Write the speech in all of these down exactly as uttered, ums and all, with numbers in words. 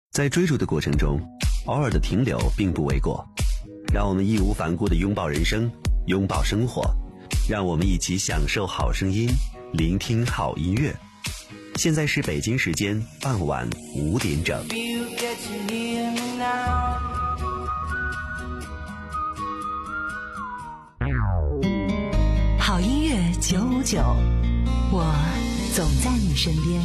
在追逐的过程中，偶尔的停留并不为过。让我们义无反顾地拥抱人生，拥抱生活，让我们一起享受好声音，聆听好音乐。现在是北京时间傍晚五点整。 好音乐九五九，我总在你身边。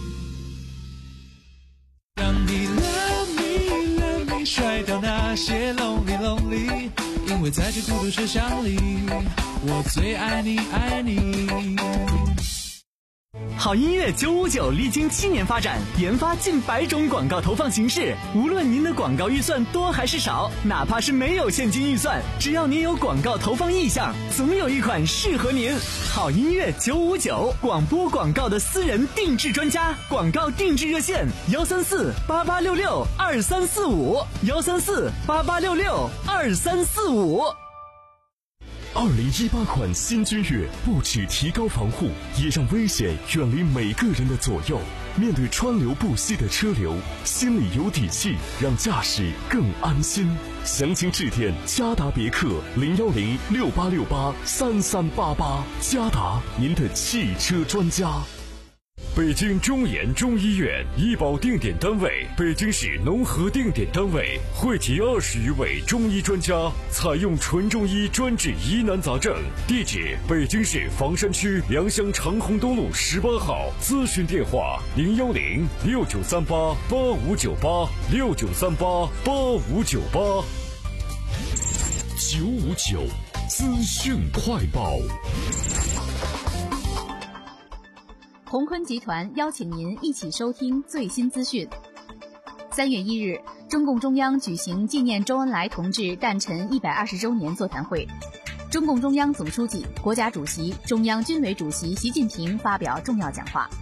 让你 love me love me 甩掉那些 lonely lonely， 因为在这孤独车厢里，我最爱你爱你。 好音乐九五九历经七年发展，研发近百种广告投放形式。无论您的广告预算多还是少，哪怕是没有现金预算，只要您有广告投放意向，总有一款适合您。好音乐九五九，广播广告的私人定制专家，广告定制热线幺三四八八六六二三四五幺三四八八六六二三四五。 二零一八款新君越不只提高防护，也让危险远离每个人的左右。面对川流不息的车流，心里有底气，让驾驶更安心。详情致电嘉达别克零幺零六八六八三三八八，嘉达您的汽车专家。 北京中研中医院医保定点单位，北京市农合定点单位，汇集二十余位中医专家，采用纯中医专治疑难杂症。地址：北京市房山区良乡长虹东路十八号。咨询电话：零幺零六九三八八五九八六九三八八五九八。 九五九资讯快报。 鸿坤集团邀请您一起收听最新资讯。三月一日，中共中央举行纪念周恩来同志诞辰一百二十周年座谈会，中共中央总书记、国家主席、中央军委主席习近平发表重要讲话。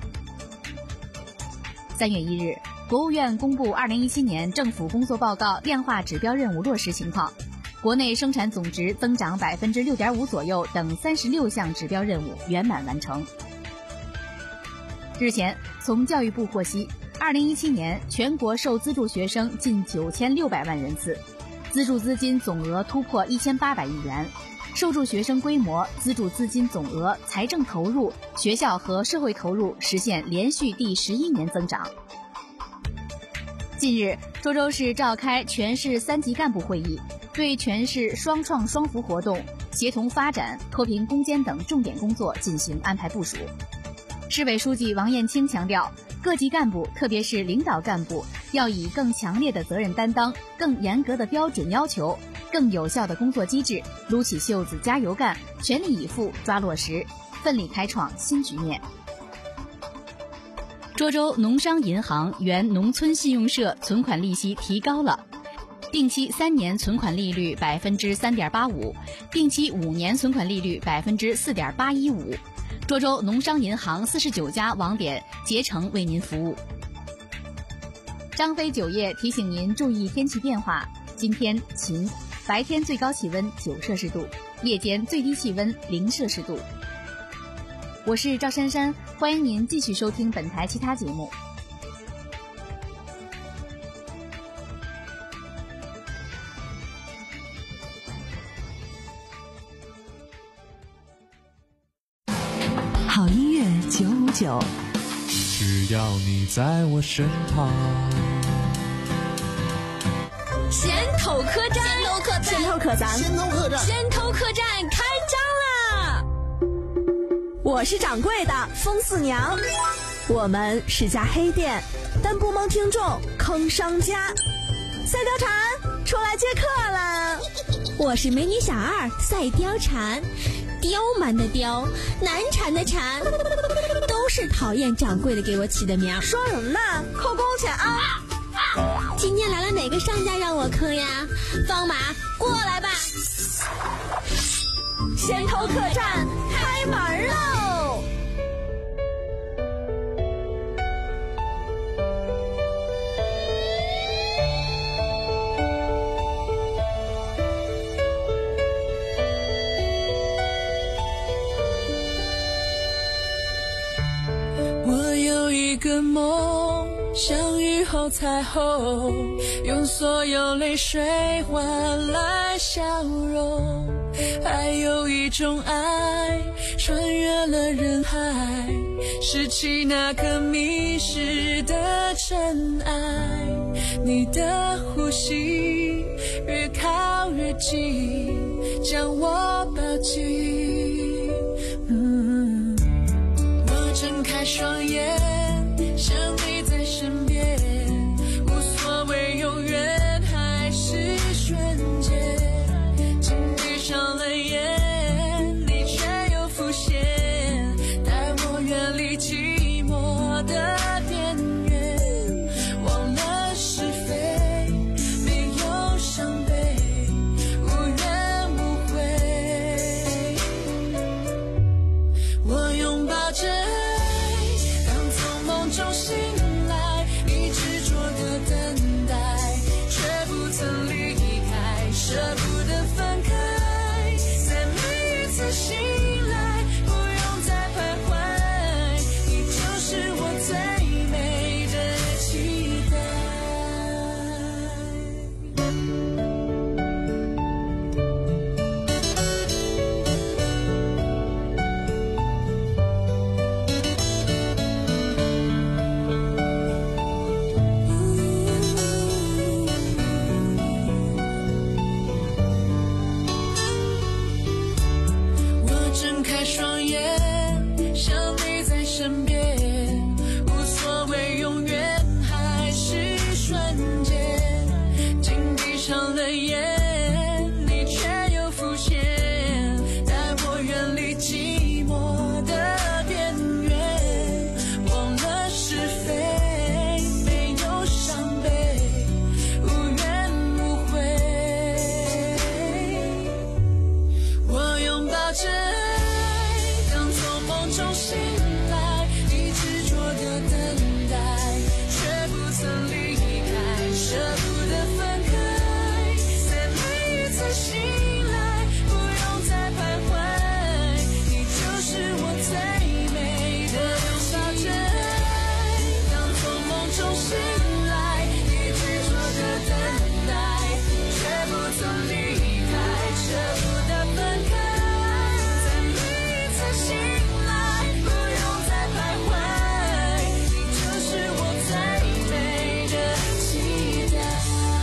三月一日，国务院公布二零一七年政府工作报告量化指标任务落实情况，国内生产总值增长百分之六点五左右等三十六项指标任务圆满完成。日前，从教育部获悉，二零一七年全国受资助学生近九千六百万人次，资助资金总额突破一千八百亿元，受助学生规模、资助资金总额、财政投入、学校和社会投入实现连续第十一年增长。近日，涿州市召开全市三级干部会议，对全市双创双扶活动、协同发展、脱贫攻坚等重点工作进行安排部署。市委书记王艳清强调，各级干部，特别是领导干部，要以更强烈的责任担当、更严格的标准要求、更有效的工作机制，撸起袖子加油干，全力以赴抓落实，奋力开创新局面。涿州农商银行原农村信用社存款利息提高了，定期三年存款利率百分之三点八五，定期五年存款利率百分之四点八一五。涿州农商银行四十九家网点竭诚为您服务。张飞酒业提醒您注意天气变化，今天晴，白天最高气温九摄氏度，夜间最低气温零摄氏度。我是赵珊珊，欢迎您继续收听本台其他节目。 好音乐九五九， 只要你在我身旁。 先头客栈，先头客栈， 先头客栈， 先头客栈开张啦！ 我是掌柜的风四娘，我们是家黑店，但不蒙听众坑商家。赛貂蝉出来接客了， 我是美女小二赛貂蝉。刁蛮的刁，难缠的缠，都是讨厌掌柜的给我起的名。 说什么呢？扣工钱啊！ 今天来了哪个商家让我坑呀？方马过来吧！ 先头客栈开门喽！ 我有一个梦像雨后彩虹，用所有泪水换来笑容。还有一种爱，穿越了人海，拾起那颗迷失的尘埃。你的呼吸越靠越近，将我抱紧。嗯，我睁开双眼，想你在身边，无所谓永远还是瞬间。紧闭上了眼，你却又浮现，带我远离寂寞的边缘。忘了是非，没有伤悲，无怨无悔。我拥抱着爱，当从梦中醒来，你执着的等待，却不曾离开，舍不得分开。在每一次醒来，不用再徘徊，你就是我最美的期待。我睁开双眼，想你在身边，无所谓永远还是瞬间。紧闭上了眼，你却又浮现，带我远离寂寞的边缘。忘了是非，没有伤悲，无怨无悔。我拥抱着爱，当从梦中醒来，你执着的等待，却不曾离开，舍不得分开。在每一次醒来，不用再徘徊，你就是我最美的期待。当从梦中醒来，你执着的等待，却不曾离开，舍不得分开。在每一次醒来，不用再徘徊，你就是我最美的期待。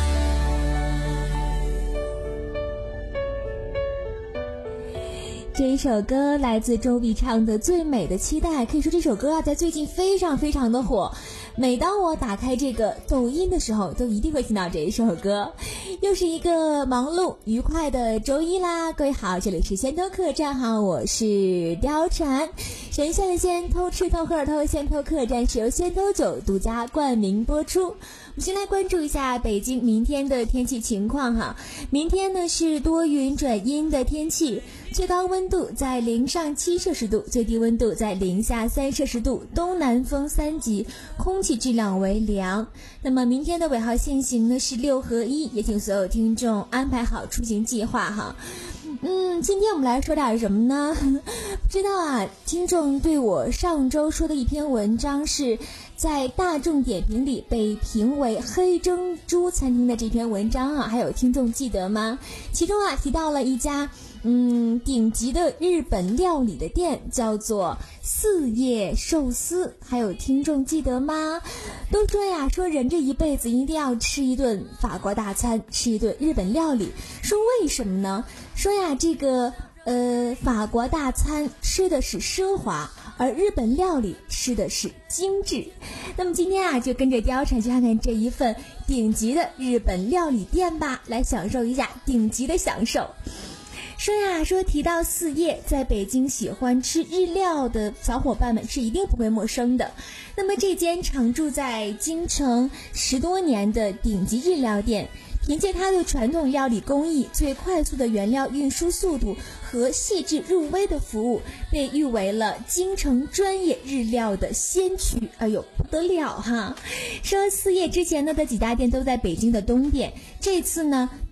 这一首歌来自周笔畅的《最美的期待》，可以说这首歌啊，在最近非常非常的火。每当我打开这个抖音的时候，都一定会听到这一首歌。又是一个忙碌愉快的周一啦，各位好，这里是仙偷客栈哈，我是貂蝉。神仙的仙，偷吃偷喝偷，仙偷客栈是由仙偷酒独家冠名播出。我们先来关注一下北京明天的天气情况哈。明天呢是多云转阴的天气，最高温度在零上七摄氏度，最低温度在零下三摄氏度，东南风三级，空气质量为良。那么明天的尾号限行呢是六合一，也请所有听众安排好出行计划哈。嗯，今天我们来说点什么呢？不知道啊，听众对我上周说的一篇文章是在大众点评里被评为黑珍珠餐厅的这篇文章啊，还有听众记得吗？其中啊提到了一家嗯顶级的日本料理的店，叫做四叶寿司，还有听众记得吗？都说呀，说人这一辈子一定要吃一顿法国大餐，吃一顿日本料理，说为什么呢？说呀，这个呃法国大餐吃的是奢华，而日本料理吃的是精致。那么今天啊，就跟着貂蝉去看看这一份顶级的日本料理店吧，来享受一下顶级的享受。说呀，说提到四叶，在北京喜欢吃日料的小伙伴们是一定不会陌生的。那么这间常驻在京城十多年的顶级日料店，凭借它的传统料理工艺、最快速的原料运输速度和细致入微的服务，被誉为了京城专业日料的先驱。哎呦，不得了哈！说四叶之前呢的几家店都在北京的东店，这次呢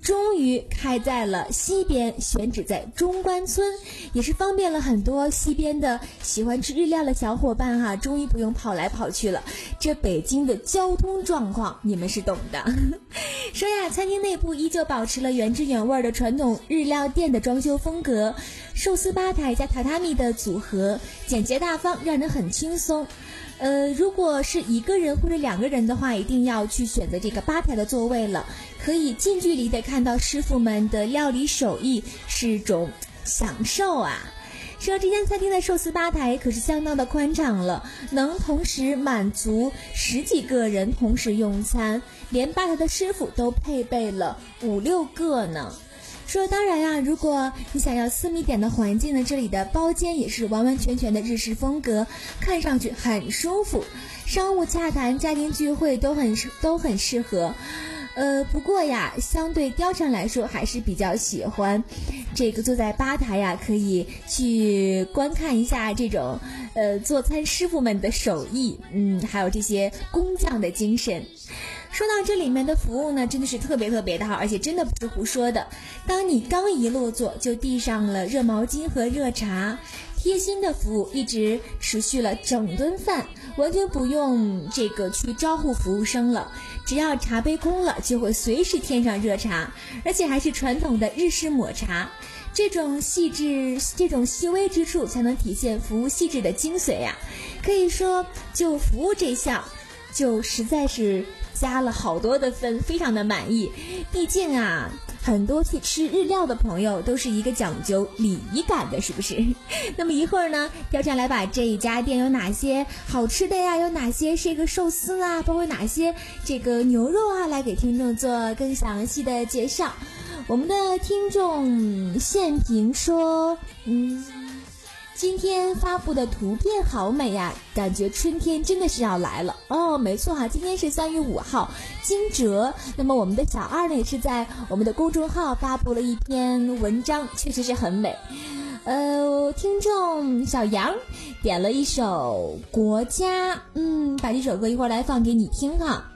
终于开在了西边，选址在中关村，也是方便了很多西边的喜欢吃日料的小伙伴哈，终于不用跑来跑去了。这北京的交通状况你们是懂的。说呀，餐厅内部依旧保持了原汁原味的传统日料店的装修风格，寿司吧台加榻榻米的组合，简洁大方，让人很轻松。呃，如果是一个人或者两个人的话，一定要去选择这个吧台的座位了，可以近距离的看到师傅们的料理手艺，是一种享受啊。说这间餐厅的寿司吧台可是相当的宽敞了，能同时满足十几个人同时用餐，连吧台的师傅都配备了五六个呢。说当然啊，如果你想要私密点的环境呢，这里的包间也是完完全全的日式风格，看上去很舒服，商务洽谈、家庭聚会都很都很适合。呃，不过呀，相对貂蝉来说还是比较喜欢这个坐在吧台呀，可以去观看一下这种呃做餐师傅们的手艺，嗯，还有这些工匠的精神。说到这里面的服务呢，真的是特别特别的好，而且真的不是胡说的。当你刚一落座，就递上了热毛巾和热茶，贴心的服务一直持续了整顿饭，完全不用这个去招呼服务生了，只要茶杯空了，就会随时添上热茶，而且还是传统的日式抹茶。这种细致、这种细微之处，才能体现服务细致的精髓呀、啊。可以说，就服务这项，就实在是加了好多的分，非常的满意。毕竟啊，很多去吃日料的朋友都是一个讲究礼仪感的，是不是？那么一会儿呢，貂蝉来把这一家店有哪些好吃的呀，有哪些是一个寿司啊，包括哪些这个牛肉啊，来给听众做更详细的介绍。我们的听众现评说，嗯，今天发布的图片好美呀，感觉春天真的是要来了哦。没错哈，今天是三月五号，惊蛰。那么我们的小二呢，也是在我们的公众号发布了一篇文章，确实是很美。呃，听众小杨点了一首《国家》，嗯，把这首歌一会儿来放给你听哈。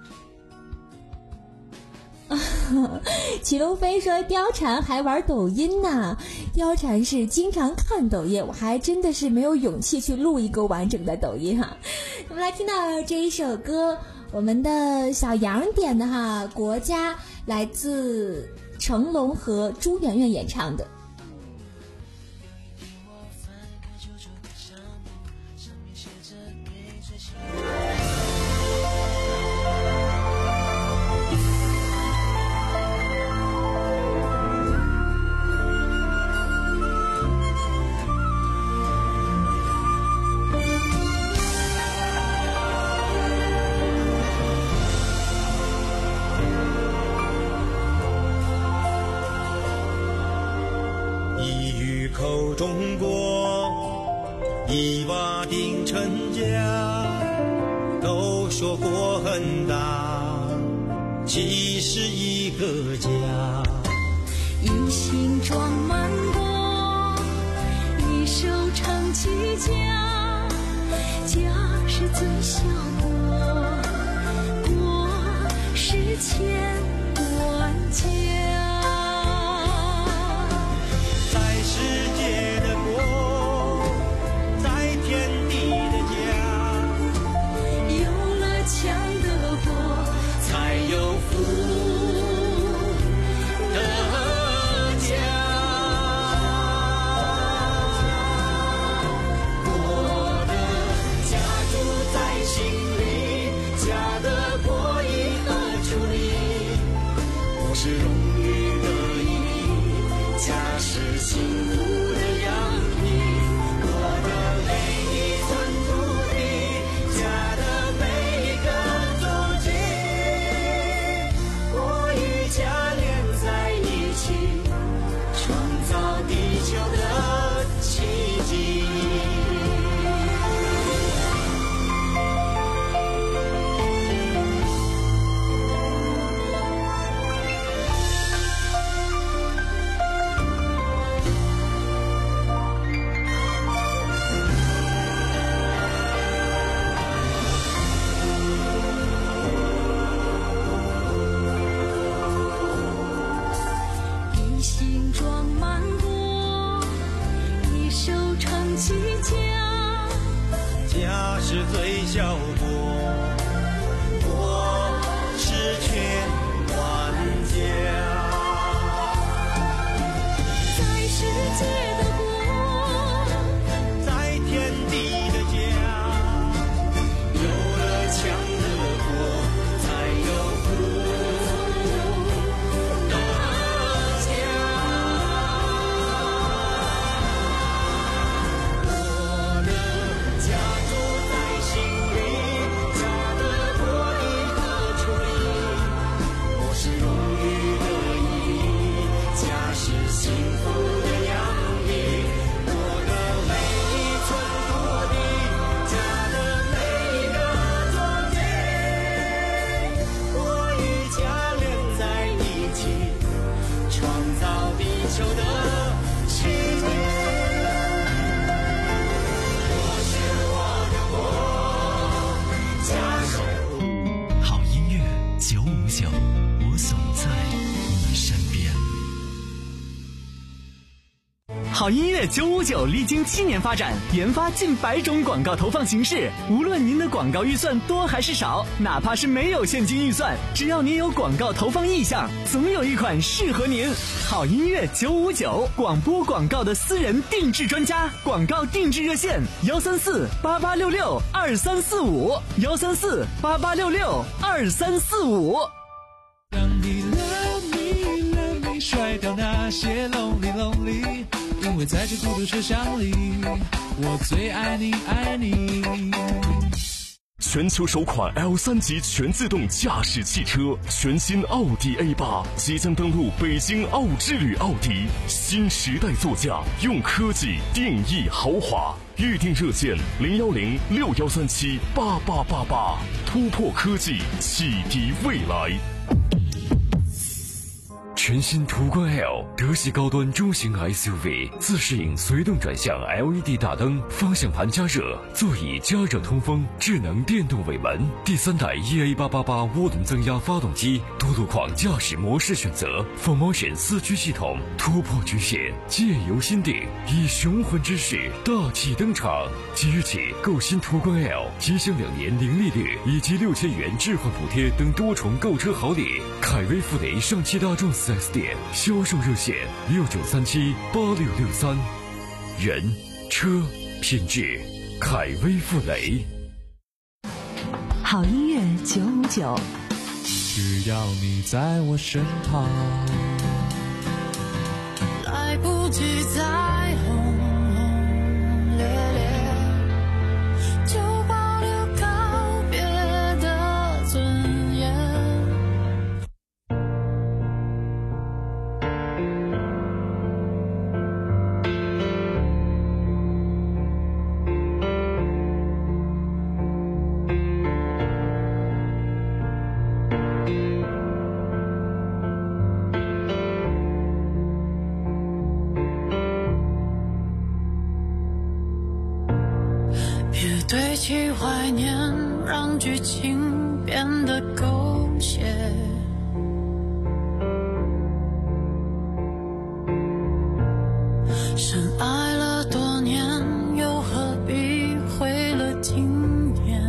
祁龙飞说貂蝉还玩抖音呢，貂蝉是经常看抖音，我还真的是没有勇气去录一个完整的抖音哈。我们来听到这一首歌，我们的小杨点的哈，《国家》，来自成龙和朱媛媛演唱的。 中国一瓦定成家，都说国很大，其实一个家。 一心装满国，一手撑起家，家是最小国，国是千万家。 世界的国，在天地的家， 有了强的国， 才有富的家。国的家住在心里。 起家， 家是最小国，国是全万家。 在世界的国， 在天地的家，有了强的国，才有富的家。我的家住在心里，家的国一何处理？国是荣誉的意，家是幸福的洋溢。我的每一寸土地，家的每一个庄稼，我与家连在一起，创造地球的奇迹。我是我的国，家是好音乐九五九，我总在你身边。 好音乐九五九历经七年发展，研发近百种广告投放形式。无论您的广告预算多还是少，哪怕是没有现金预算，只要您有广告投放意向，总有一款适合您。好音乐九五九，广播广告的私人定制专家，广告定制热线：幺三四八八六六二三四五，幺三四八八六六二三四五。 让你 love me love me， 甩掉那些 lonely lonely， 因为在这孤独车厢里，我最爱你爱你。 全球首款 L 三 级全自动驾驶汽车，全新奥迪 A 八 即将登陆北京奥之旅奥迪，新时代座驾，用科技定义豪华。预定热线零幺零六幺三七八八八八，突破科技，启迪未来。 全新途观 L 德系高端中型 S U V， 自适应随动转向 L E D 大灯，方向盘加热，座椅加热通风，智能电动尾门，第三代 E A 八八八 涡轮增压发动机，多路况驾驶模式选择 ，Four Motion 四驱系统，突破局限，借由心定，以雄浑之势大气登场。即日起购新途观 L， 即享两年零利率以及六千元置换补贴等多重购车好礼。凯威富雷上汽大众四 S 店销售热线六九三七八六六三，人车品质，凯威富雷。 好音乐九五九， 只要你在我身旁，来不及再轰轰烈烈，就保留告别的尊严。堆起怀念，让剧情变得狗血。深爱了多年，又何必毁了经典？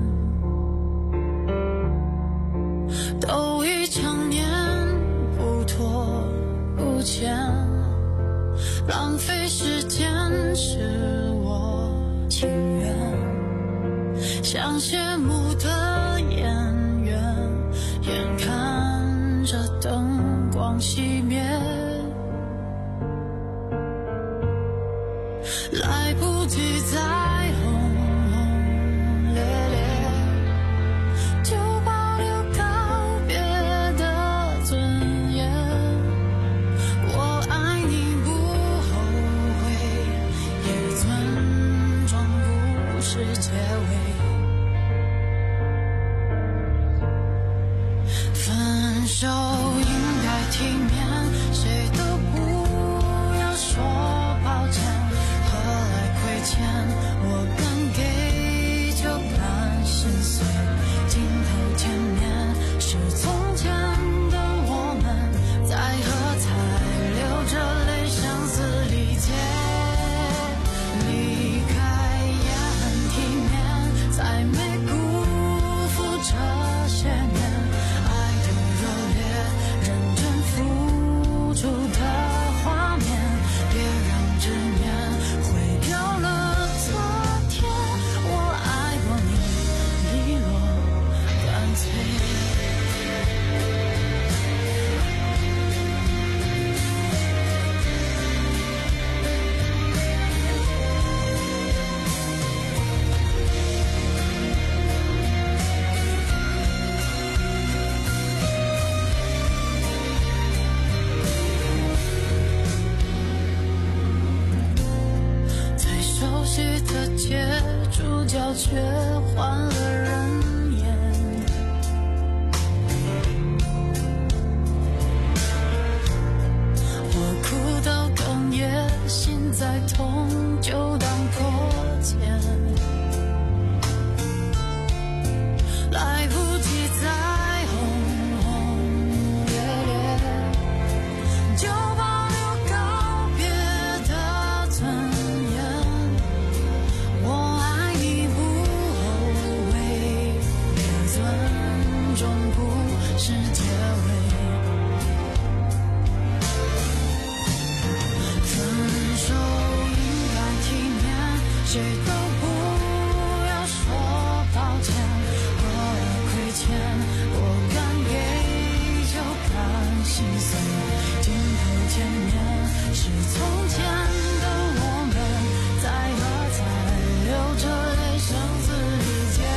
都已成年，不拖不欠，浪费时间是我情愿。像谢幕的演员，眼看着灯光熄灭，来不及再轰轰烈烈，就保留告别的尊严。我爱你不后悔，也尊重故事结尾。分手应该体面，谁都不要说抱歉。何来切，主角却换了人演。我哭到哽咽，心再痛就当破茧，来不及再轰轰烈烈，就保留告别的尊严。我爱你不后悔，也尊重不是结尾。分手应该体面，谁都不要说抱歉。我亏欠，我敢给就敢心碎。镜头前面是从前的我们，在和在流着泪声嘶力竭。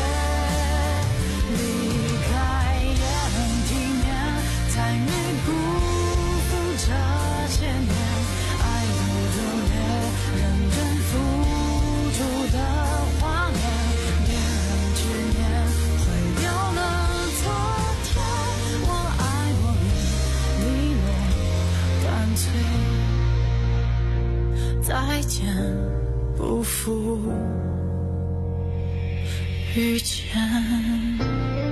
离开也很体面，才没辜负这些年爱的热烈，认真付出的画面。别让执念毁掉了昨天，我爱我们利落干脆，再见不负遇见。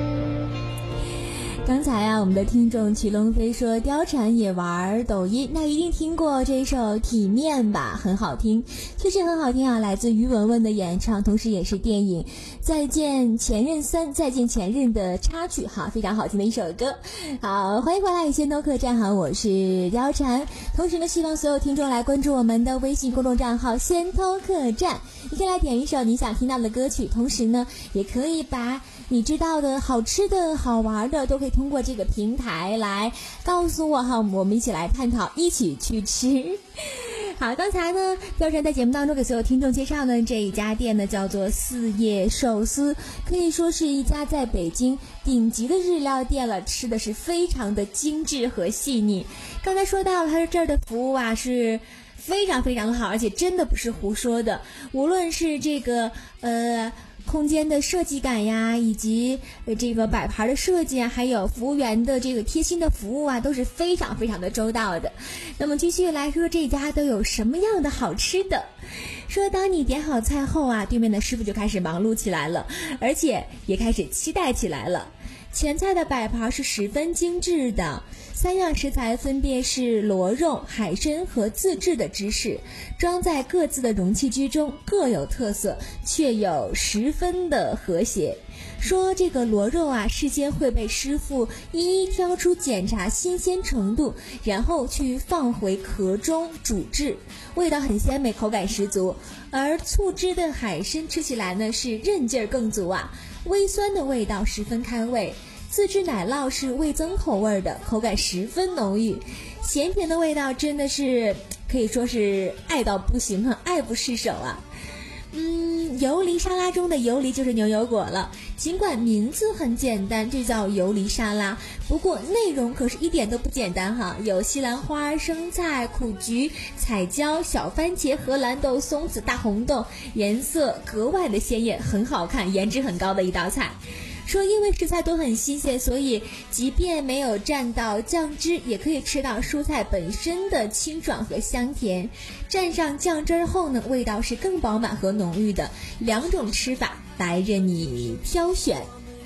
刚才啊，我们的听众曲龙飞说貂蝉也玩抖音，那一定听过这首《体面》吧，很好听，确实很好听啊，来自于文文的演唱，同时也是电影《再见前任三》再见前任的插曲哈，非常好听的一首歌。好，欢迎回来先头客栈哈，我是貂蝉，同时呢，希望所有听众来关注我们的微信公众账号先头客栈，你可以来点一首你想听到的歌曲，同时呢，也可以把你知道的好吃的好玩的都可以通过这个平台来告诉我哈，我们一起来探讨，一起去吃。好，刚才呢，貂蝉在节目当中给所有听众介绍呢，这一家店呢叫做四叶寿司，可以说是一家在北京顶级的日料店了，吃的是非常的精致和细腻。刚才说到它这儿的服务啊是非常非常的好，而且真的不是胡说的，无论是这个呃空间的设计感呀，以及这个摆盘的设计啊，还有服务员的这个贴心的服务啊，都是非常非常的周到的。那么继续来说这家都有什么样的好吃的。说当你点好菜后啊，对面的师傅就开始忙碌起来了，而且也开始期待起来了。前菜的摆盘是十分精致的，三样食材分别是螺肉、海参和自制的芝士，装在各自的容器之中，各有特色，却有十分的和谐。说这个螺肉啊，事先会被师傅一一挑出检查新鲜程度，然后去放回壳中煮制，味道很鲜美，口感十足。而醋汁的海参吃起来呢是韧劲儿更足啊，微酸的味道十分开胃。自制奶酪是味增口味的，口感十分浓郁，咸甜的味道真的是可以说是爱到不行啊，爱不释手啊。嗯，游离沙拉中的游离就是牛油果了，尽管名字很简单，就叫游离沙拉，不过内容可是一点都不简单哈，有西兰花、生菜、苦菊、彩椒、小番茄、荷兰豆、松子、大红豆，颜色格外的鲜艳，很好看，颜值很高的一道菜。说因为食材都很新鲜，所以即便没有蘸到酱汁，也可以吃到蔬菜本身的清爽和香甜。蘸上酱汁后呢，味道是更饱满和浓郁的。两种吃法来任你挑选。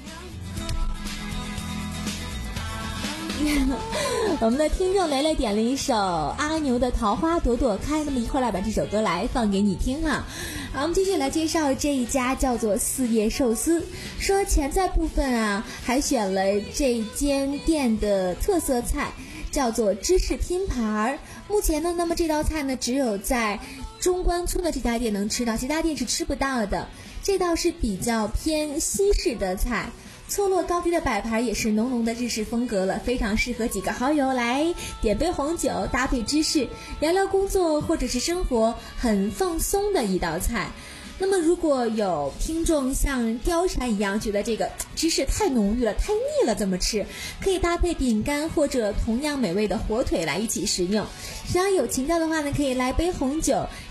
我们的听众雷雷点了一首阿牛的《桃花朵朵开》，那么一块来把这首歌来放给你听哈。好，我们继续来介绍这一家叫做四叶寿司。说前菜部分啊，还选了这间店的特色菜，叫做芝士拼盘。目前呢，那么这道菜呢，只有在中关村的这家店能吃到，其他店是吃不到的。这道是比较偏西式的菜。错落高低的摆盘也是浓浓的日式风格了，非常适合几个好友来点杯红酒，搭配芝士，聊聊工作或者是生活，很放松的一道菜。那么如果有听众像貂蝉一样觉得这个芝士太浓郁了，太腻了，怎么吃，可以搭配饼干或者同样美味的火腿来一起食用。只要有情调的话呢，可以来杯红酒，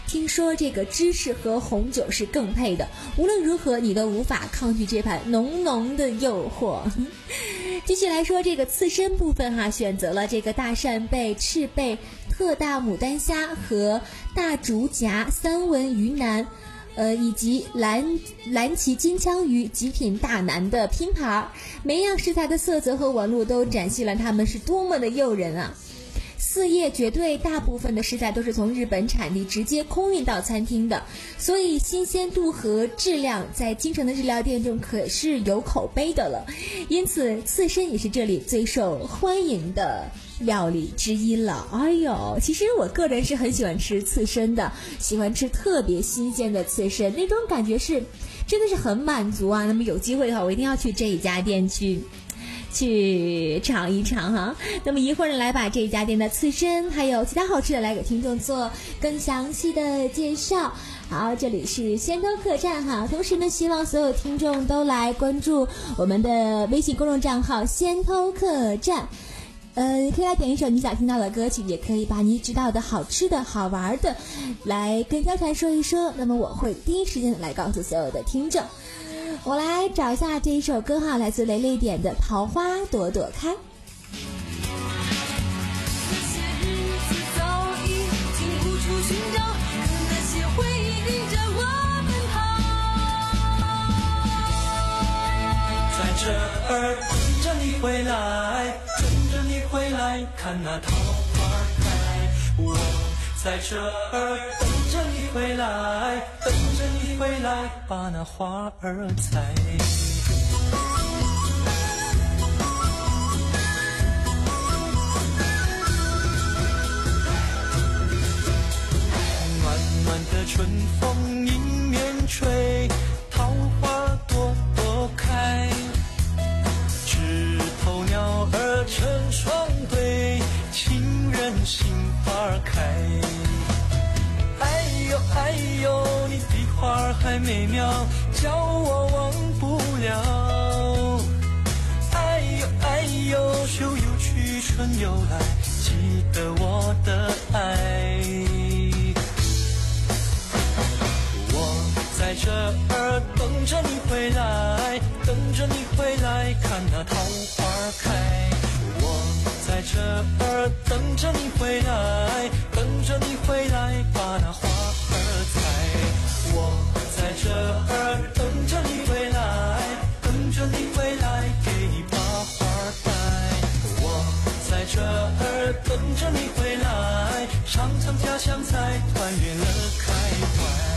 听说这个芝士和红酒是更配的，无论如何你都无法抗拒这盘浓浓的诱惑。继续来说这个刺身部分哈，选择了这个大扇贝、赤贝、特大牡丹虾和大竹夹三文鱼腩，呃，以及蓝蓝鳍金枪鱼极品大腩的拼盘，每样食材的色泽和纹路都展现了它们是多么的诱人啊！四叶绝对大部分的食材都是从日本产地直接空运到餐厅的，所以新鲜度和质量在京城的日料店中可是有口碑的了。因此刺身也是这里最受欢迎的料理之一了。哎呦，其实我个人是很喜欢吃刺身的，喜欢吃特别新鲜的刺身，那种感觉是真的是很满足啊。那么有机会的话，我一定要去这一家店去去尝一尝哈。那么一会儿来把这家店的刺身还有其他好吃的来给听众做更详细的介绍。好，这里是仙偷客栈哈，同时呢希望所有听众都来关注我们的微信公众账号仙偷客栈，呃，可以来点一首你想听到的歌曲，也可以把你知道的好吃的好玩的来跟貂蝉说一说，那么我会第一时间来告诉所有的听众。我来找一下这一首歌哈，来自雷雷点的《桃花朵朵开》。 那些日子早已经无处寻找，可那些回忆领着我奔跑。 在这儿等着你回来，等着你回来，看那桃花开。我在这儿等着你回来，等着你回来，把那花儿采。暖暖的春风迎面吹，桃花朵朵开，枝头鸟儿成双对，情人心花开。哎呦，你的花还美妙，叫我忘不了。哎呦哎呦，秋又去春又来，记得我的爱。我在这儿等着你回来，等着你回来，看那桃花开。我在这儿等着你回来，等着你回来，把那花我在这儿等着你回来，等着你回来，给你把花带。我在这儿等着你回来，尝尝家乡菜，团圆了开怀。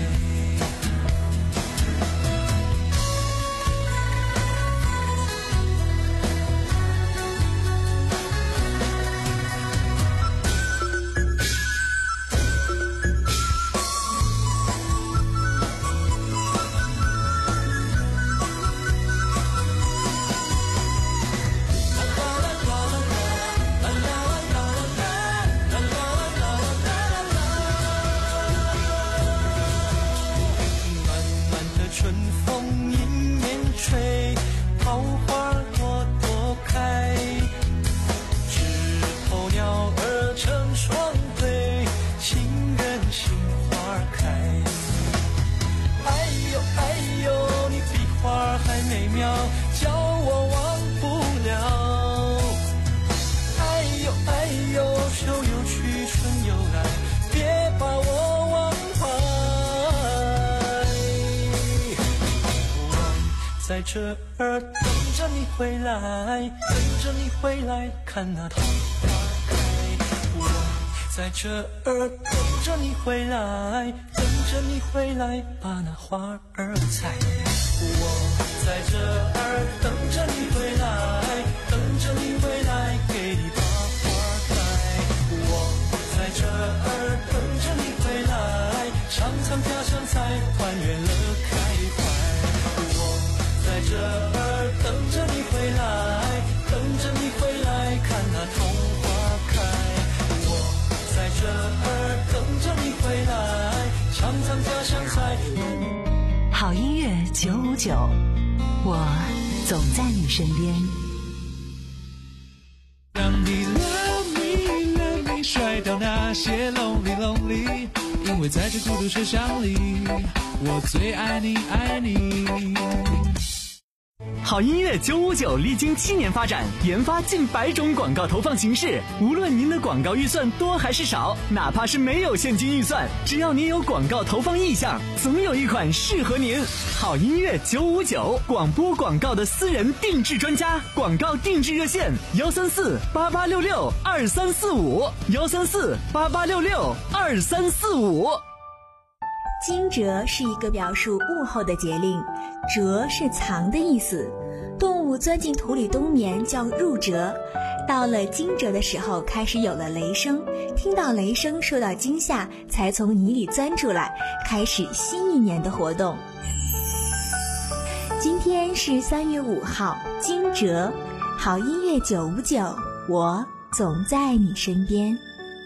在这儿等着你回来，等着你回来，看那桃花开。我在这儿等着你回来，等着你回来，把那花儿采。我在这儿等着你回来，等着你回来，给你把花带。我在这儿等着你回来，尝尝家乡菜，团圆了开怀。在这儿等着你回来，等着你回来，看那桃花开。我在这儿等着你回来，尝尝家乡菜。 好音乐九五九，我总在你身边。 让你 love me love me， 甩掉那些 lonely lonely。 因为在这孤独车厢里，我最爱你爱你。 好音乐九五九历经七年发展，研发近百种广告投放形式。无论您的广告预算多还是少，哪怕是没有现金预算，只要您有广告投放意向，总有一款适合您。好音乐九五九，广播广告的私人定制专家，广告定制热线：幺三四八八六六二三四五，幺三四八八六六二三四五。 惊蛰是一个表述物候的节令，蛰是藏的意思。动物钻进土里冬眠叫入蛰，到了惊蛰的时候开始有了雷声，听到雷声受到惊吓，才从泥里钻出来，开始新一年的活动。今天是三月五号，惊蛰。好音乐九五九，我总在你身边。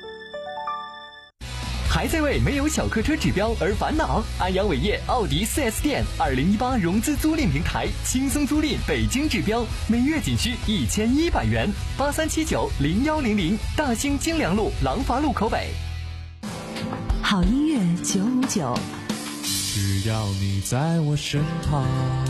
还在为没有小客车指标而烦恼？安阳伟业奥迪 四 S 店二零一八融资租赁平台，轻松租赁北京指标，每月仅需一千一百元。八三七九零幺零零，大兴京良路廊坊路口北。 好音乐九五九， 只要你在我身旁。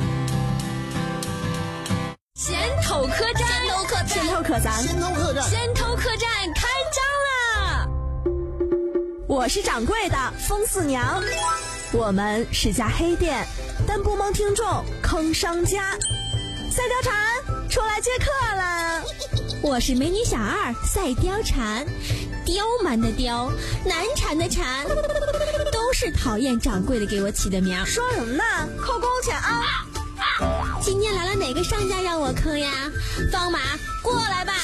先头客栈，先头客栈， 先头客栈， 先头客栈开张啦！我是掌柜的风四娘，我们是家黑店，但不蒙听众坑商家。赛貂蝉出来接客了， 我是美女小二赛貂蝉，刁蛮的刁，难缠的缠，都是讨厌掌柜的给我起的名。 说什么呢？扣工钱啊！ 今天来了哪个商家让我坑呀？放马过来吧！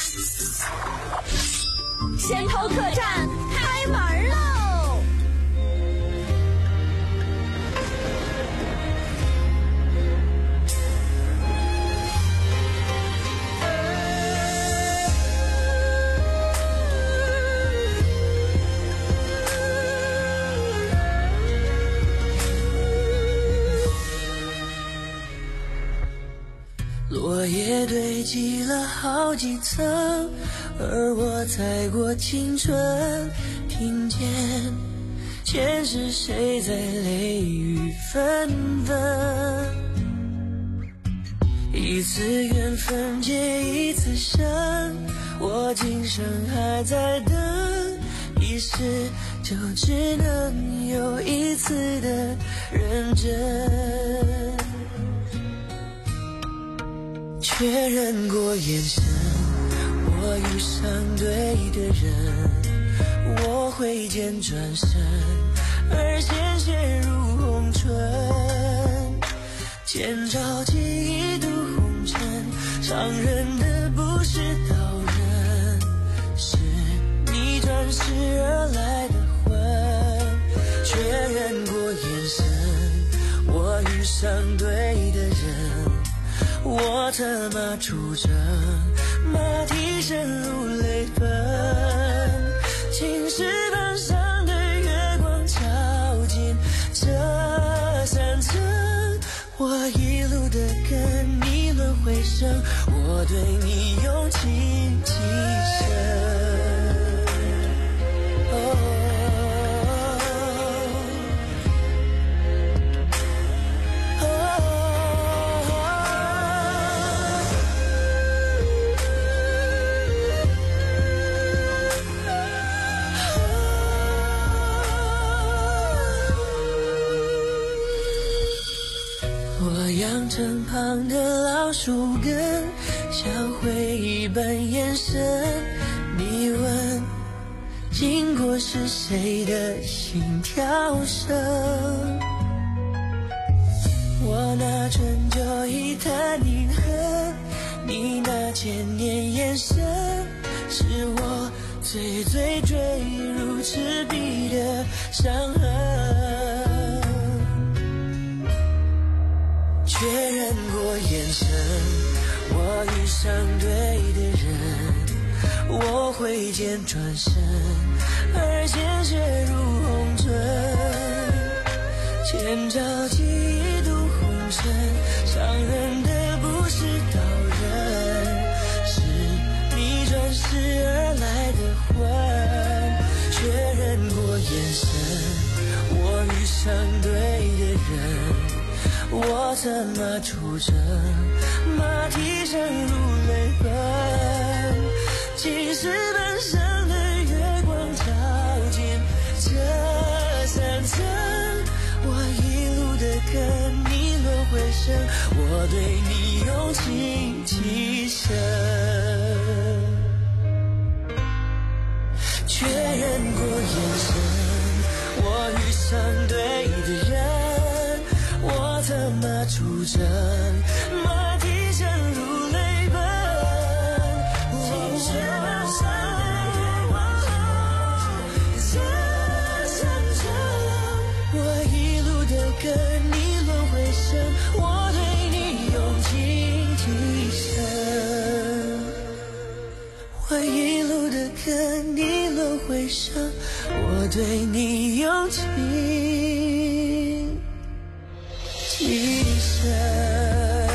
先头客栈开门喽！ 落叶堆积了好几层，而我踩过青春，听见前世谁在泪雨纷纷。一次缘分接一次生，我今生还在等，一世就只能有一次的认真。确认过眼神，我遇上对的人，我挥剑转身，而鲜血如红唇，剑招起一度红尘，伤人的不是刀刃，是你转世而来的魂。确认过眼神，我遇上对的人，我策马出征，马蹄声如泪奔，青石板上的月光照进这山城，我一路的跟你轮回声，我对你用情极深。阳城旁的老树根，像回忆般延伸。你问，经过是谁的心跳声？我拿春秋一叹饮恨，你那千年眼神，是我最最坠入赤壁的伤痕。确认过眼神，我遇上对的人，我挥剑转身，而鲜血如红唇，剑招起一度红尘，伤人的不是刀刃，是你转世而来的魂。确认过眼神， 我怎么杵着马蹄声如泪奔，青石板上的月光照进这三层，我一路的跟你轮回声，我对你用情极深，确认过眼神，我遇上对的人，我怎么出征，马蹄声如泪奔，青石板上的月光这山城，我一路的跟你轮回声，我对你用情极深，我一路的跟你轮回声，我对你用情极深。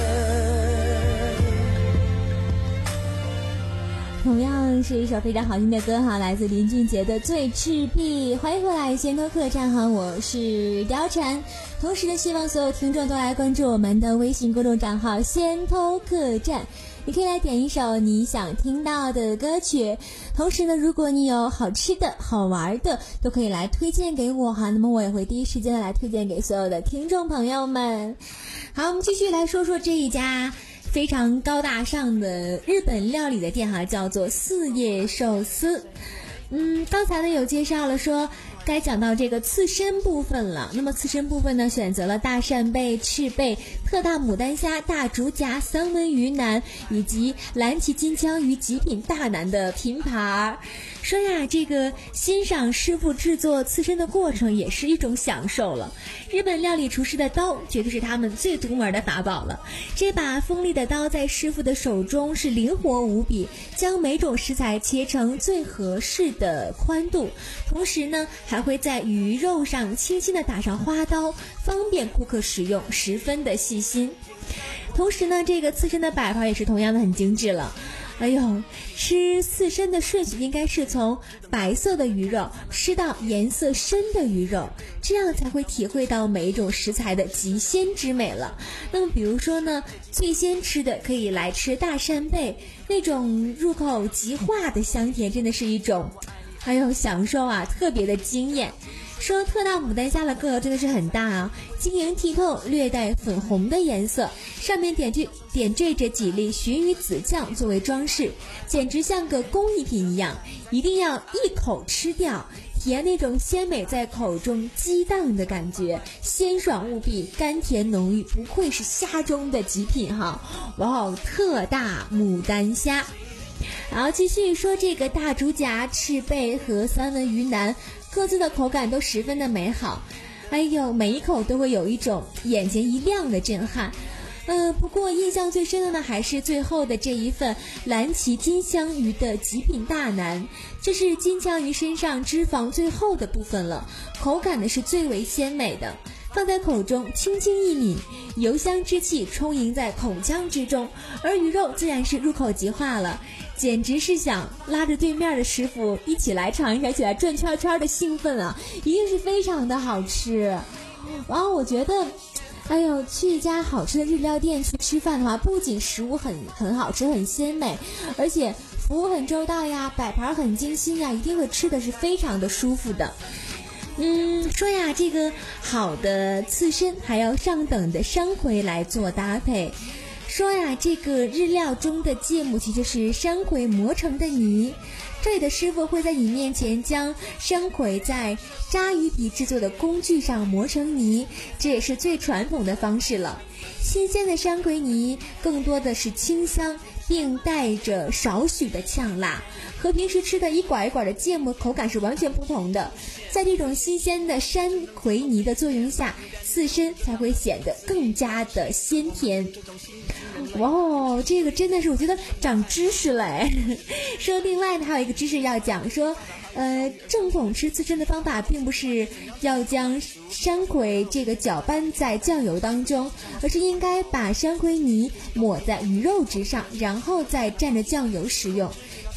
同样是一首非常好听的歌哈，来自林俊杰的《最赤壁》。欢迎回来先头客栈哈，我是貂蝉。同时呢，希望所有听众都来关注我们的微信公众账号先头客栈，你可以来点一首你想听到的歌曲。同时呢，如果你有好吃的好玩的都可以来推荐给我哈，那么我也会第一时间的来推荐给所有的听众朋友们。好，我们继续来说说这一家非常高大上的日本料理的店哈，叫做四叶寿司。嗯，刚才呢有介绍了说该讲到这个刺身部分了。那么刺身部分呢，选择了大扇贝、赤贝、特大牡丹虾、大竹夹、三文鱼腩以及蓝鳍金枪鱼极品大腩的拼盘。说呀，这个欣赏师傅制作刺身的过程也是一种享受了。日本料理厨师的刀绝对是他们最独门的法宝了。这把锋利的刀在师傅的手中是灵活无比，将每种食材切成最合适的宽度，同时呢还会在鱼肉上轻轻地打上花刀，方便顾客使用，十分的细心。同时呢，这个刺身的摆盘也是同样的很精致了。哎呦，吃刺身的顺序应该是从白色的鱼肉吃到颜色深的鱼肉，这样才会体会到每一种食材的极鲜之美了。那么比如说呢，最先吃的可以来吃大扇贝，那种入口即化的香甜真的是一种哎呦享受啊，特别的惊艳。说特大牡丹虾的个头真的是很大啊，晶莹剔透，略带粉红的颜色，上面点缀点缀着几粒鲟鱼子酱作为装饰，简直像个工艺品一样，一定要一口吃掉，体验那种鲜美在口中激荡的感觉，鲜爽无比，甘甜浓郁，不愧是虾中的极品哈！哇哦，特大牡丹虾。然后继续说这个大竹夹、赤贝和三文鱼腩，各自的口感都十分的美好，哎呦，每一口都会有一种眼前一亮的震撼。呃，不过印象最深的呢，还是最后的这一份蓝鳍金枪鱼的极品大腩，这是金枪鱼身上脂肪最厚的部分了，口感呢是最为鲜美的。放在口中轻轻一抿，油香之气充盈在口腔之中，而鱼肉自然是入口即化了，简直是想拉着对面的师傅一起来尝一下，一起来转圈圈的兴奋啊，一定是非常的好吃。然后我觉得哎呦，去一家好吃的日料店去吃饭的话，不仅食物很很好吃很鲜美，而且服务很周到呀，摆盘很精心呀，一定会吃的是非常的舒服的。嗯，说呀，这个好的刺身还要上等的山葵来做搭配。说呀，这个日料中的芥末其实是山葵磨成的泥，这里的师傅会在你面前将山葵在扎鱼皮制作的工具上磨成泥，这也是最传统的方式了。新鲜的山葵泥更多的是清香，并带着少许的呛辣，和平时吃的一管一管的芥末口感是完全不同的。在这种新鲜的山葵泥的作用下，刺身才会显得更加的鲜甜。哇哦，这个真的是我觉得长知识了哎。说另外呢，还有一个知识要讲，说呃，正统吃刺身的方法并不是要将山葵这个搅拌在酱油当中，而是应该把山葵泥抹在鱼肉之上，然后再蘸着酱油食用。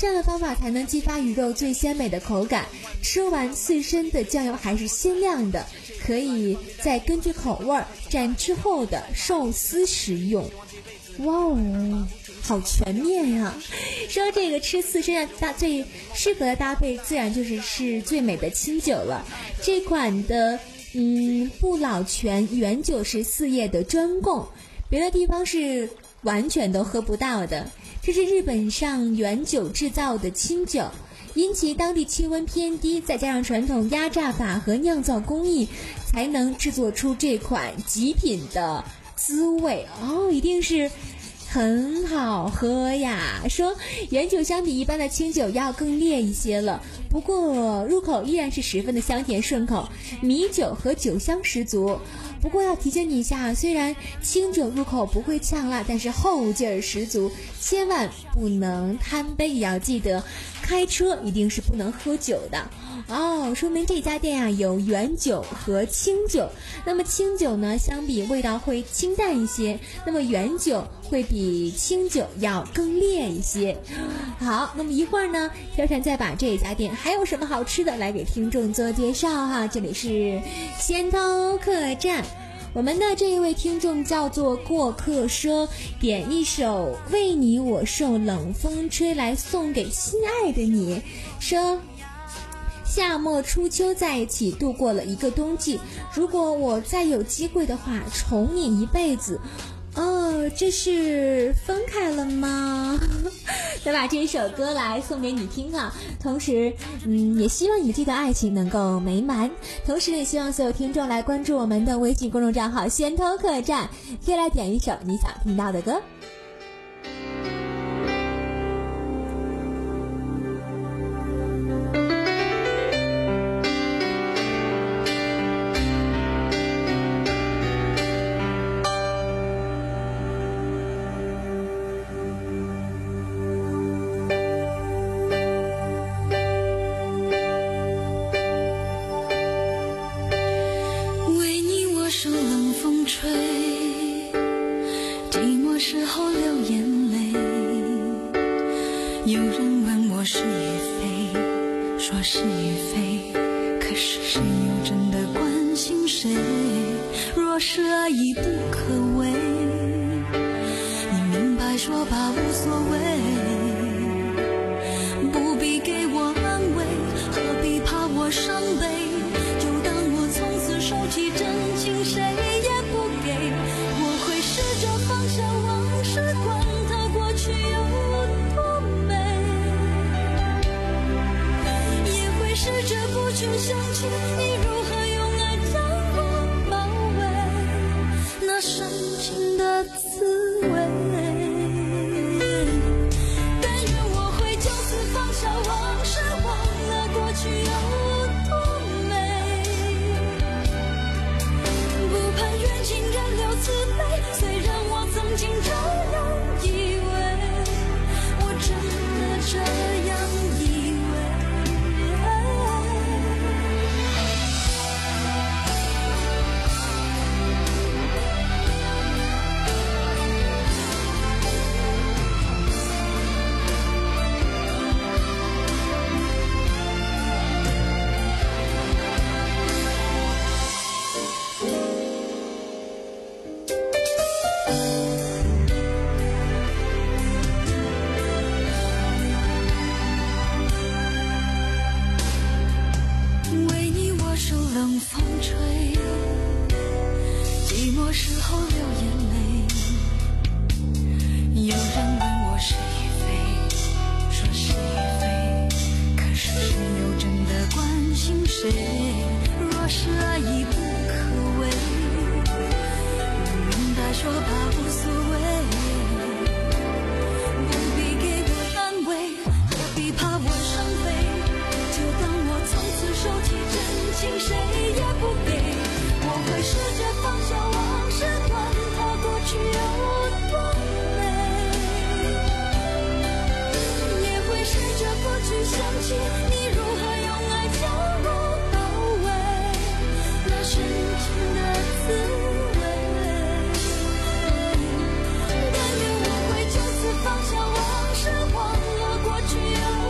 这样的方法才能激发鱼肉最鲜美的口感。吃完刺身的酱油还是鲜亮的，可以再根据口味蘸之后的寿司食用。哇哦，好全面呀！说这个吃刺身啊，搭最适合的搭配自然就是是最美的清酒了。这款的嗯不老泉原酒是四叶的专供，别的地方是完全都喝不到的。这是日本上原酒制造的清酒，因其当地气温偏低，再加上传统压榨法和酿造工艺，才能制作出这款极品的滋味哦，一定是很好喝呀。说原酒相比一般的清酒要更烈一些了，不过入口依然是十分的香甜顺口，米酒和酒香十足。不过要提醒你一下，虽然清酒入口不会呛辣，但是后劲儿十足，千万不能贪杯，也要记得开车一定是不能喝酒的哦。说明这家店啊有原酒和清酒，那么清酒呢相比味道会清淡一些，那么原酒会比清酒要更烈一些。好，那么一会儿呢，貂蝉再把这家店还有什么好吃的来给听众做介绍哈。这里是仙偷客栈，我们的这一位听众叫做过客说，点一首为你我受冷风吹来送给心爱的你。说夏末初秋在一起度过了一个冬季，如果我再有机会的话，宠你一辈子。哦，这是分开了吗？再把这首歌来送给你听哈。同时嗯，也希望你这段爱情能够美满，同时也希望所有听众来关注我们的微信公众账号仙偷客栈，可以来点一首你想听到的歌。 但愿我会就此放下往事，忘了过去。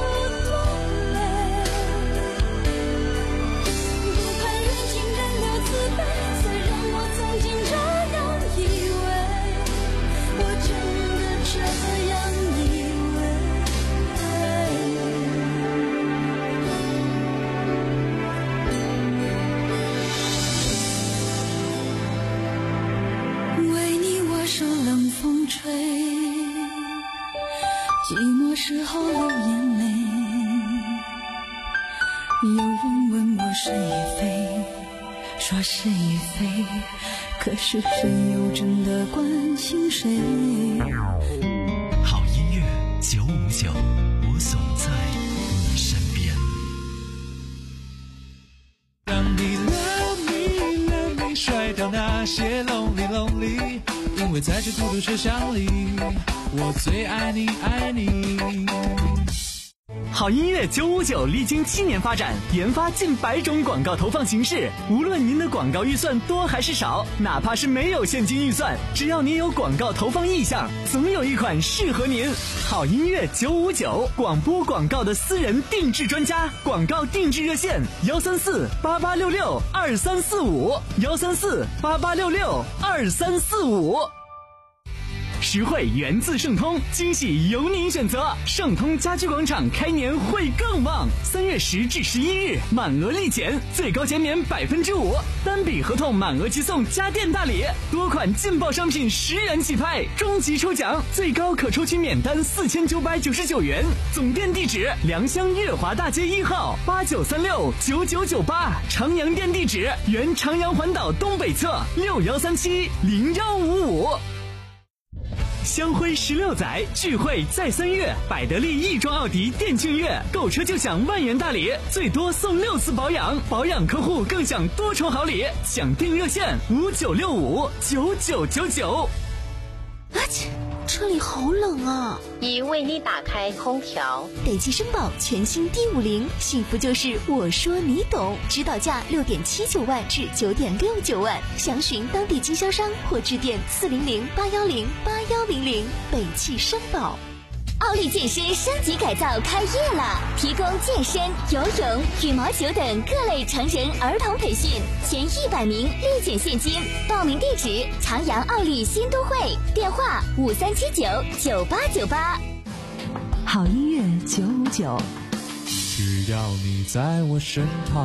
时候流眼泪，有人问我是与非，说是与非，可是谁又真的关心谁？ 好音乐九五九，我总在你身边。 让你 love me love me 甩掉那些 lonely lonely， 因为在这孤独车厢里，我最爱你爱你。 好音乐九五九历经七年发展，研发近百种广告投放形式。无论您的广告预算多还是少，哪怕是没有现金预算，只要您有广告投放意向，总有一款适合您。好音乐九五九，广播广告的私人定制专家，广告定制热线：幺三四八八六六二三四五，幺三四八八六六二三四五。实惠源自盛通，惊喜由您选择。盛通家居广场开年会更旺，三月十至十一日满额立减，最高减免百分之五，单笔合同满额即送家电大礼，多款劲爆商品十元起拍，终极抽奖最高可抽取免单四千九百九十九元。总店地址：良乡月华大街一号八九三六九九九八，长阳店地址：原长阳环岛东北侧六幺三七零幺五五。香辉十六载，聚会在三月，百得利亦庄奥迪店庆月，购车就享万元大礼，最多送六次保养，保养客户更享多重好礼。抢订热线：五九六五九九九九。 啊切，车里好冷啊！ 已为你打开空调。 北汽绅宝全新 D 五零，幸福就是我说你懂，指导价六点七九万至九点六九万，详询当地经销商或致电四零零八幺零八幺零零。北汽绅宝。 奥利健身升级改造开业了，提供健身、游泳、羽毛球等各类成人儿童培训，前一百名立减现金。报名地址：长阳奥利新都会，电话五三七九九八九八。 好音乐九五九， 只要你在我身旁。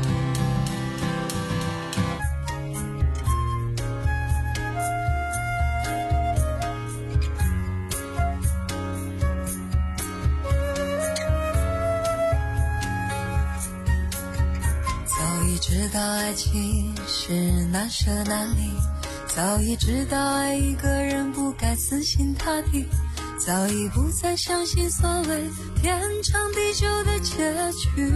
知道爱情是难舍难离，早已知道爱一个人不该死心塌地，早已不再相信所谓天长地久的结局，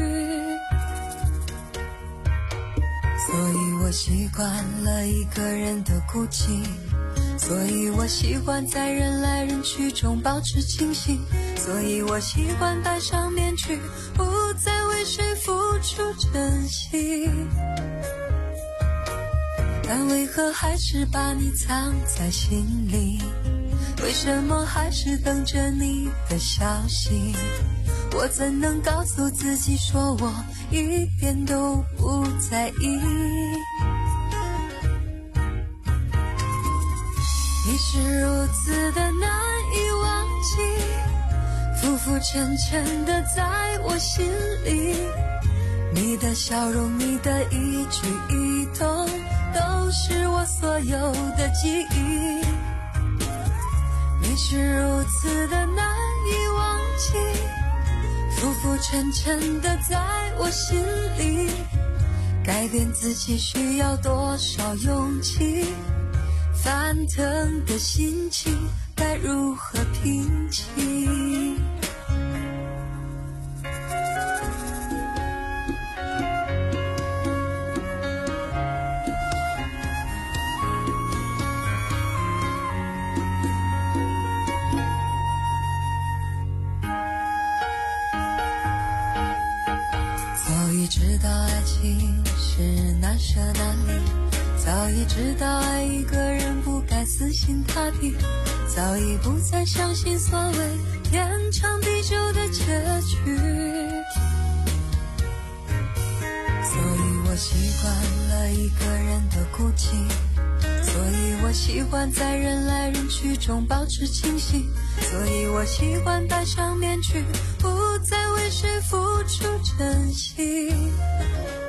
所以我习惯了一个人的孤寂，所以我习惯在人来人去中保持清醒，所以我习惯戴上面具，不再为谁付出真心，但为何还是把你藏在心里？为什么还是等着你的消息？我怎能告诉自己说我一点都不在意？你是如此的难以忘记，浮浮沉沉的在我心里，你的笑容，你的一举一动，都是我所有的记忆。你是如此的难以忘记，浮浮沉沉的在我心里，改变自己需要多少勇气？翻腾的心情该如何平静？早已知道爱情是难舍难离，早已知道爱一个人不该死心塌地，早已不再相信所谓天长地久的结局，所以我习惯了一个人的孤寂，所以我习惯在人来人去中保持清醒，所以我习惯戴上面具，不再为谁付出真心，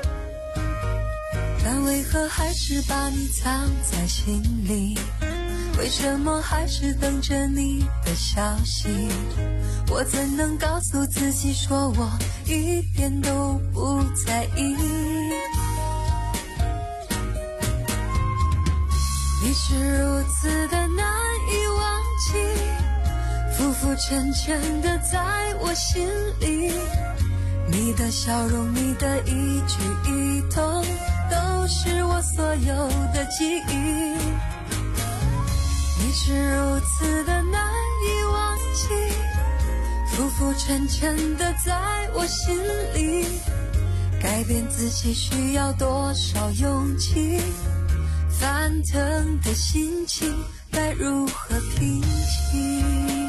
但为何还是把你藏在心里？ 为什么还是等着你的消息？我怎能告诉自己说我一点都不在意？你是如此的难以忘记，浮浮沉沉的在我心里。你的笑容，你的一举一动，都是我所有的记忆。你是如此的难以忘记，浮浮沉沉的在我心里。改变自己需要多少勇气？翻腾的心情该如何平息？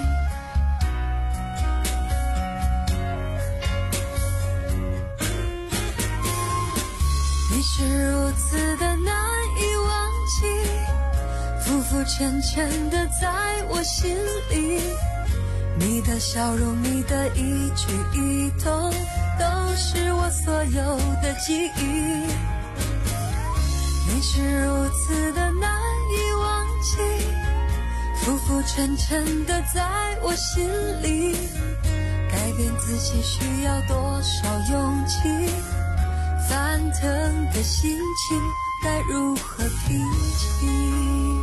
你是如此的难以忘记，浮浮沉沉的在我心里。你的笑容，你的一举一动，都是我所有的记忆。你是如此的难以忘记，浮浮沉沉的在我心里。改变自己需要多少勇气？翻腾的心情该如何平息？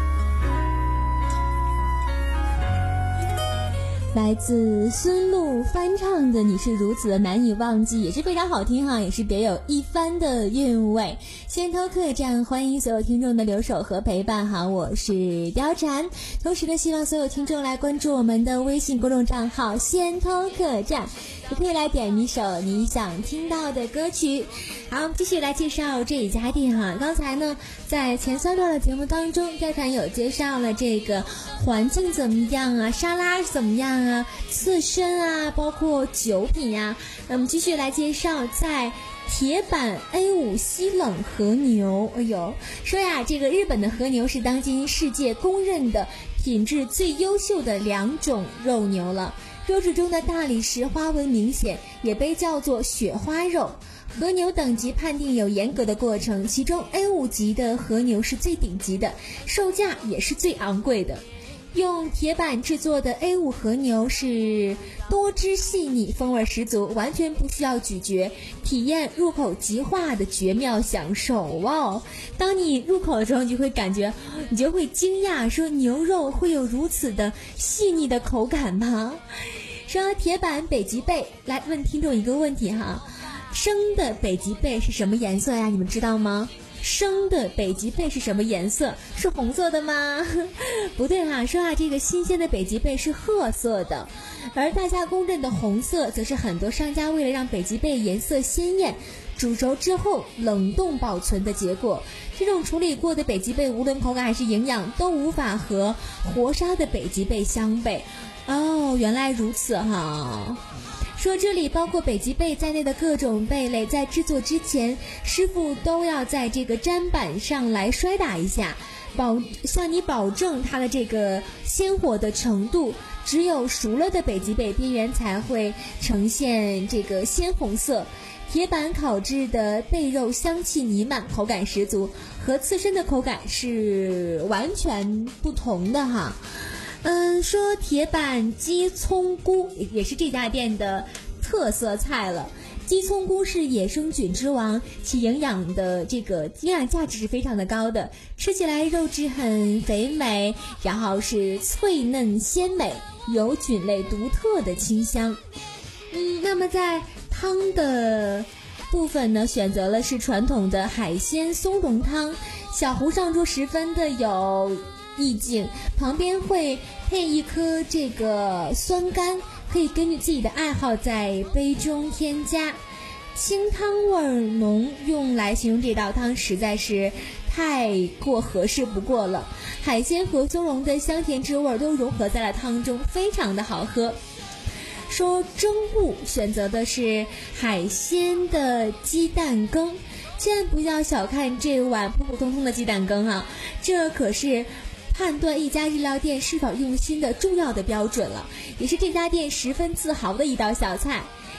来自孙露翻唱的《你是如此的难以忘记》也是非常好听哈，也是别有一番的韵味。先头客栈，欢迎所有听众的留守和陪伴哈，我是貂蝉。同时呢，希望所有听众来关注我们的微信公众账号先头客栈，也可以来点一首你想听到的歌曲。好，我们继续来介绍这一家店哈。刚才呢，在前三段的节目当中，貂蝉有介绍了这个环境怎么样啊，沙拉怎么样啊，刺身啊，包括酒品呀、啊。那么继续来介绍在铁板 A 五 西冷和牛。哎呦，说呀，这个日本的和牛是当今世界公认的品质最优秀的两种肉牛了。肉质中的大理石花纹明显，也被叫做雪花肉。和牛等级判定有严格的过程，其中 A 五 级的和牛是最顶级的，售价也是最昂贵的。用铁板制作的 A 五 和牛是多汁细腻，风味十足，完全不需要咀嚼，体验入口即化的绝妙享受。哇哦！当你入口的时候，你就会感觉，你就会惊讶，说牛肉会有如此的细腻的口感吗？说铁板北极贝，来问听众一个问题哈，生的北极贝是什么颜色呀？你们知道吗？生的北极贝是什么颜色？是红色的吗？不对哈、啊，说啊，这个新鲜的北极贝是褐色的，而大家公认的红色，则是很多商家为了让北极贝颜色鲜艳，煮熟之后冷冻保存的结果。这种处理过的北极贝，无论口感还是营养，都无法和活杀的北极贝相比。哦，原来如此哈。说这里包括北极贝在内的各种贝类，在制作之前，师傅都要在这个砧板上来摔打一下，保向你保证它的这个鲜活的程度。只有熟了的北极贝边缘才会呈现这个鲜红色。铁板烤制的贝肉香气弥漫，口感十足，和刺身的口感是完全不同的哈。嗯，说铁板鸡葱菇也是这家店的特色菜了。鸡葱菇是野生菌之王，其营养的这个营养价值是非常的高的，吃起来肉质很肥美，然后是脆嫩鲜美，有菌类独特的清香。嗯，那么在汤的部分呢，选择了是传统的海鲜松茸汤，小壶上桌十分的有意境，旁边会配一颗这个酸柑，可以根据自己的爱好在杯中添加。清汤味儿浓，用来形容这道汤实在是太过合适不过了。海鲜和松茸的香甜之味都融合在了汤中，非常的好喝。说蒸物选择的是海鲜的鸡蛋羹，千万不要小看这碗普普通通的鸡蛋羹啊，这可是判断一家日料店是否用心的重要的标准了，也是这家店十分自豪的一道小菜。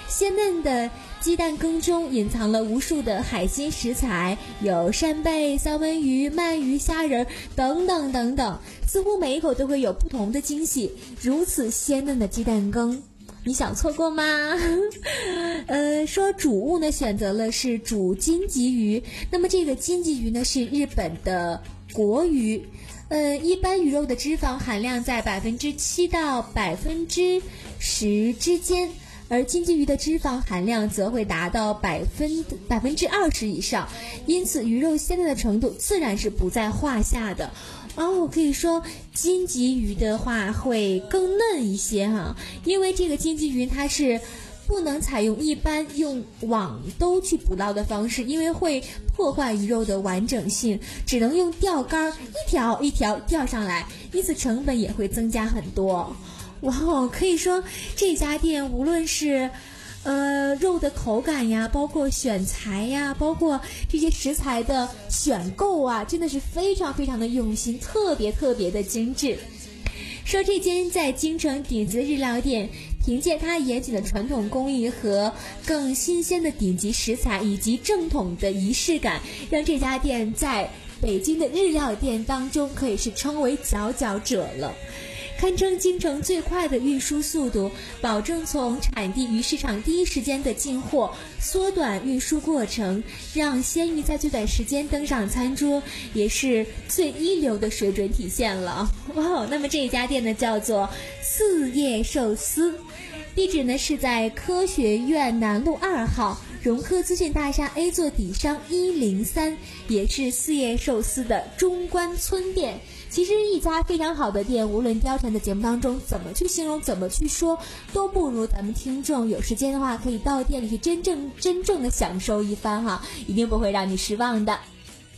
鲜嫩的鸡蛋羹中隐藏了无数的海鲜食材，有扇贝、三文鱼、鳗鱼、虾仁等等等等，似乎每一口都会有不同的惊喜。如此鲜嫩的鸡蛋羹，你想错过吗？呃，说主物呢选择了是煮金鲫鱼，那么这个金鲫鱼呢是日本的国鱼。呃，一般鱼肉的脂肪含量在百分之七到百分之十之间，而金鲫鱼的脂肪含量则会达到百分百分之二十以上，因此鱼肉鲜嫩的程度自然是不在话下的。哦，可以说金鲫鱼的话会更嫩一些哈，因为这个金鲫鱼它是不能采用一般用网兜去捕捞的方式，因为会破坏鱼肉的完整性，只能用钓竿一条一条钓上来，因此成本也会增加很多。哇哦，可以说这家店无论是呃肉的口感呀，包括选材呀，包括这些食材的选购啊，真的是非常非常的用心，特别特别的精致。说这间在京城顶级的日料店，凭借它严谨的传统工艺和更新鲜的顶级食材以及正统的仪式感，让这家店在北京的日料店当中可以是称为佼佼者了。堪称京城最快的运输速度，保证从产地与市场第一时间的进货，缩短运输过程，让鲜鱼在最短时间登上餐桌，也是最一流的水准体现了。哇，那么这一家店呢叫做四叶寿司，地址呢是在科学院南路二号融科资讯大厦 A 座底商一零三，也是四叶寿司的中关村店。其实一家非常好的店，无论貂蝉的节目当中怎么去形容怎么去说，都不如咱们听众有时间的话可以到店里去真正真正的享受一番哈，一定不会让你失望的。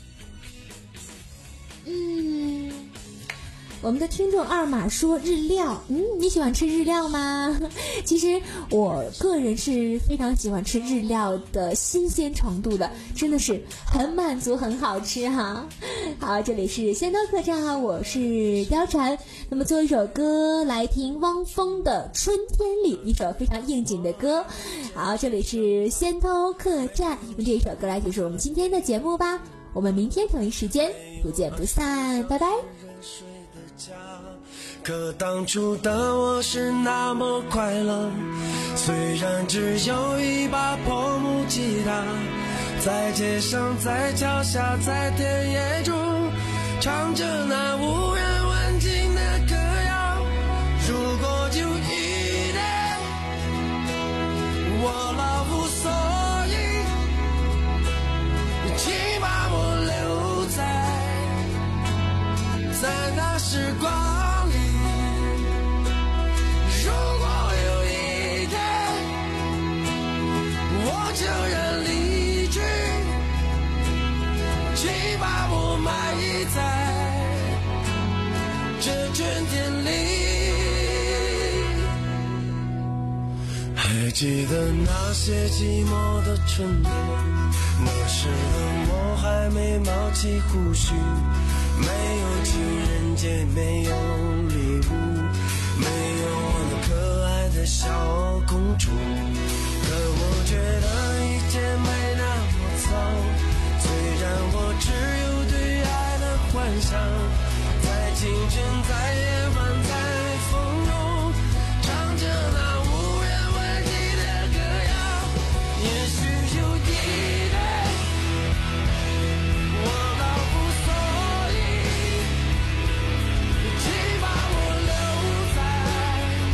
嗯，我们的听众二马说日料，嗯，你喜欢吃日料吗？其实我个人是非常喜欢吃日料的新鲜程度的，真的是很满足很好吃哈。好，这里是仙刀客栈哈，我是貂蝉。那么做一首歌来听汪峰的《春天里》，一首非常应景的歌。好，这里是仙刀客栈，用这一首歌来结束我们今天的节目吧。我们明天同一时间不见不散，拜拜。 可当初的我是那么快乐，虽然只有一把破木吉他，在街上，在桥下，在田野中，唱着那无人问津的歌谣。如果有一天我老无所依，请把我留在在那时光里。如果有一天我就人离去，请把我埋在这春天里。还记得那些寂寞的春天，那时的我还没冒起胡须，没有情人节，没有礼物，没有我那可爱的小公主。可我觉得一切没那么糟，虽然我只有对爱的幻想，在清晨，在夜晚，在